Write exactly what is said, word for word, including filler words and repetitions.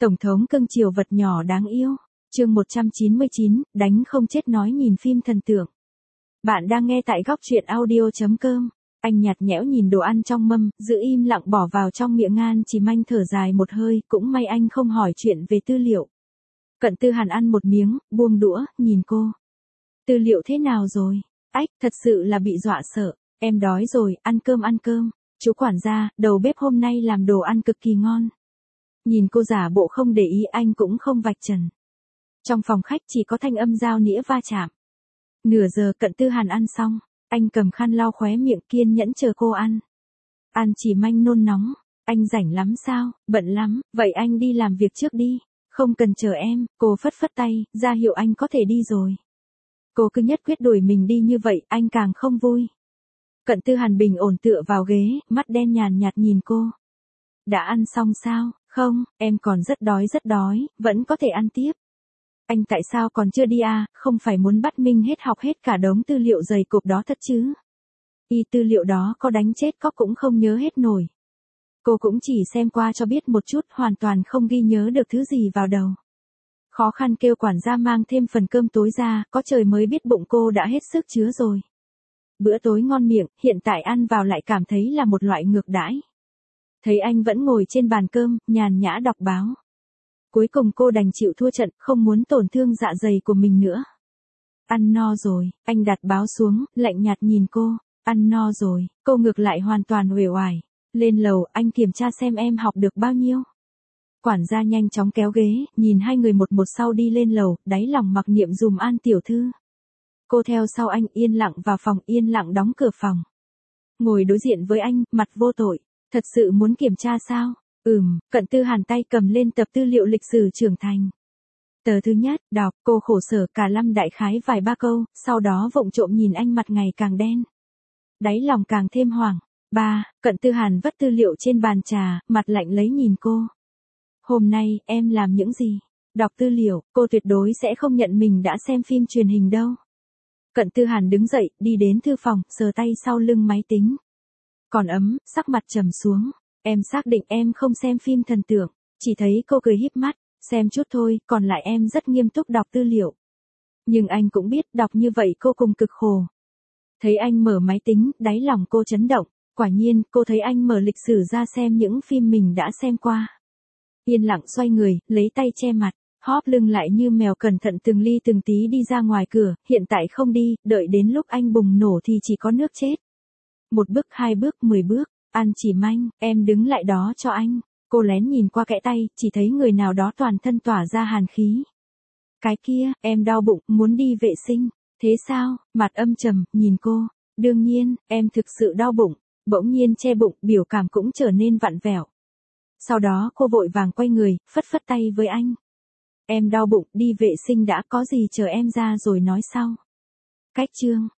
Tổng thống cưng chiều vật nhỏ đáng yêu. Chương một trăm chín mươi chín, đánh không chết nói nhìn phim thần tượng. Bạn đang nghe tại góc truyện audio chấm com. Anh nhạt nhẽo nhìn đồ ăn trong mâm, giữ im lặng bỏ vào trong miệng. An Chỉ Manh thở dài một hơi, cũng may anh không hỏi chuyện về tư liệu. Cận Tư Hàn ăn một miếng, buông đũa, nhìn cô. Tư liệu thế nào rồi? Ách, thật sự là bị dọa sợ. Em đói rồi, ăn cơm ăn cơm. Chú quản gia, đầu bếp hôm nay làm đồ ăn cực kỳ ngon. Nhìn cô giả bộ không để ý, anh cũng không vạch trần. Trong phòng khách chỉ có thanh âm dao nĩa va chạm. Nửa giờ Cận Tư Hàn ăn xong, anh cầm khăn lau khóe miệng, kiên nhẫn chờ cô ăn. An Chỉ Manh nôn nóng, anh rảnh lắm sao? Bận lắm, vậy anh đi làm việc trước đi, không cần chờ em. Cô phất phất tay, ra hiệu anh có thể đi rồi. Cô cứ nhất quyết đuổi mình đi như vậy, anh càng không vui. Cận Tư Hàn bình ổn tựa vào ghế, mắt đen nhàn nhạt nhìn cô. Đã ăn xong sao? Không, em còn rất đói rất đói, vẫn có thể ăn tiếp. Anh tại sao còn chưa đi à, không phải muốn bắt Minh hết học hết cả đống tư liệu dày cộp đó thật chứ? Y tư liệu đó có đánh chết có cũng không nhớ hết nổi. Cô cũng chỉ xem qua cho biết một chút, hoàn toàn không ghi nhớ được thứ gì vào đầu. Khó khăn kêu quản gia mang thêm phần cơm tối ra, có trời mới biết bụng cô đã hết sức chứa rồi. Bữa tối ngon miệng, hiện tại ăn vào lại cảm thấy là một loại ngược đãi. Thấy anh vẫn ngồi trên bàn cơm, nhàn nhã đọc báo. Cuối cùng cô đành chịu thua trận, không muốn tổn thương dạ dày của mình nữa. Ăn no rồi, anh đặt báo xuống, lạnh nhạt nhìn cô. Ăn no rồi, cô ngược lại hoàn toàn uể oải. Lên lầu, anh kiểm tra xem em học được bao nhiêu. Quản gia nhanh chóng kéo ghế, nhìn hai người một một sau đi lên lầu, đáy lòng mặc niệm dùm An tiểu thư. Cô theo sau anh, yên lặng vào phòng, yên lặng đóng cửa phòng. Ngồi đối diện với anh, mặt vô tội. Thật sự muốn kiểm tra sao? Ừm, Cận Tư Hàn tay cầm lên tập tư liệu lịch sử trưởng thành. Tờ thứ nhất, đọc, cô khổ sở cả lâm đại khái vài ba câu, sau đó vụng trộm nhìn anh, mặt ngày càng đen. Đáy lòng càng thêm hoảng. Ba, Cận Tư Hàn vất tư liệu trên bàn trà, mặt lạnh lấy nhìn cô. Hôm nay, em làm những gì? Đọc tư liệu, cô tuyệt đối sẽ không nhận mình đã xem phim truyền hình đâu. Cận Tư Hàn đứng dậy, đi đến thư phòng, sờ tay sau lưng máy tính. Còn ấm, sắc mặt trầm xuống. Em xác định em không xem phim thần tượng. Chỉ thấy cô cười híp mắt, xem chút thôi, còn lại em rất nghiêm túc đọc tư liệu. Nhưng anh cũng biết đọc như vậy cô cùng cực khổ. Thấy anh mở máy tính, đáy lòng cô chấn động. Quả nhiên, cô thấy anh mở lịch sử ra xem những phim mình đã xem qua. Yên lặng xoay người, lấy tay che mặt, hóp lưng lại như mèo cẩn thận từng ly từng tí đi ra ngoài cửa. Hiện tại không đi, đợi đến lúc anh bùng nổ thì chỉ có nước chết. Một bước, hai bước, mười bước. An Chỉ Manh, em đứng lại đó cho anh. Cô lén nhìn qua kẽ tay, chỉ thấy người nào đó toàn thân tỏa ra hàn khí. Cái kia, em đau bụng, muốn đi vệ sinh. Thế sao? Mặt âm trầm, nhìn cô. Đương nhiên, em thực sự đau bụng. Bỗng nhiên che bụng, biểu cảm cũng trở nên vặn vẹo. Sau đó cô vội vàng quay người, phất phất tay với anh. Em đau bụng, đi vệ sinh đã, có gì chờ em ra rồi nói sau. Cách chương.